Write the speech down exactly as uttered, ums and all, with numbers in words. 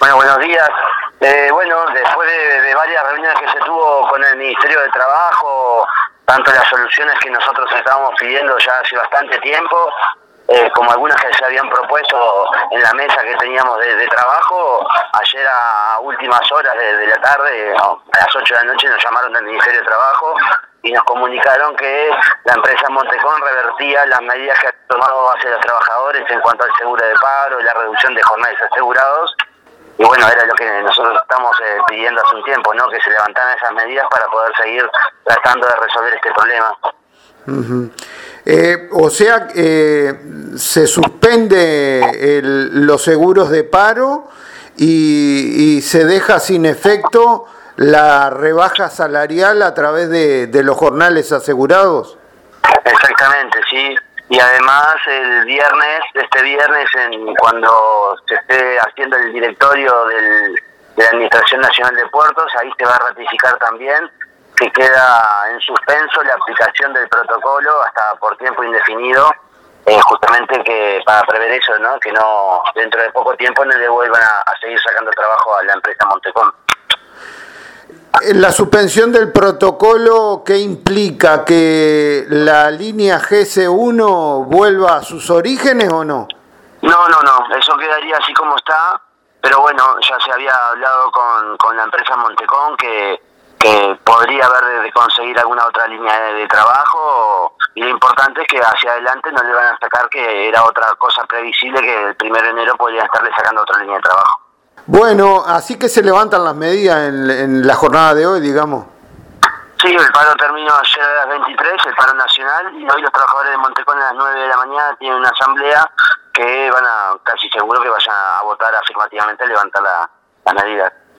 Bueno, buenos días. Eh, bueno, después de, de varias reuniones que se tuvo con el Ministerio de Trabajo, tanto las soluciones que nosotros estábamos pidiendo ya hace bastante tiempo, eh, como algunas que se habían propuesto en la mesa que teníamos de, de trabajo, ayer a últimas horas de, de la tarde, no, a las ocho de la noche, nos llamaron del Ministerio de Trabajo y nos comunicaron que la empresa Montecón revertía las medidas que ha tomado hacia los trabajadores en cuanto al seguro de paro y la reducción de jornales asegurados. Y bueno, era lo que nosotros estamos eh, pidiendo hace un tiempo, ¿no? Que se levantaran esas medidas para poder seguir tratando de resolver este problema. Uh-huh. Eh, o sea, eh, se suspende el, los seguros de paro y, y se deja sin efecto la rebaja salarial a través de, de los jornales asegurados. Exactamente, sí. Y además el viernes, este viernes, en, cuando se esté haciendo el directorio del, de la Administración Nacional de Puertos, ahí se va a ratificar también que queda en suspenso la aplicación del protocolo hasta por tiempo indefinido, eh, justamente que para prever eso, ¿no? Que no dentro de poco tiempo no le vuelvan a, a seguir sacando trabajo a la empresa Montecón. La suspensión del protocolo, ¿qué implica? ¿Que la línea G C uno vuelva a sus orígenes o no? No, no, no, eso quedaría así como está, pero bueno, ya se había hablado con, con la empresa Montecón que, que podría haber de, de conseguir alguna otra línea de, de trabajo, y lo importante es que hacia adelante no le van a sacar, que era otra cosa previsible, que el primero de enero podrían estarle sacando otra línea de trabajo. Bueno, así que se levantan las medidas en, en la jornada de hoy, digamos. Sí, el paro terminó ayer a las veintitrés, el paro nacional, y hoy los trabajadores de Montecón a las nueve de la mañana tienen una asamblea que van a, casi seguro que vayan a votar afirmativamente a levantar la, las medidas.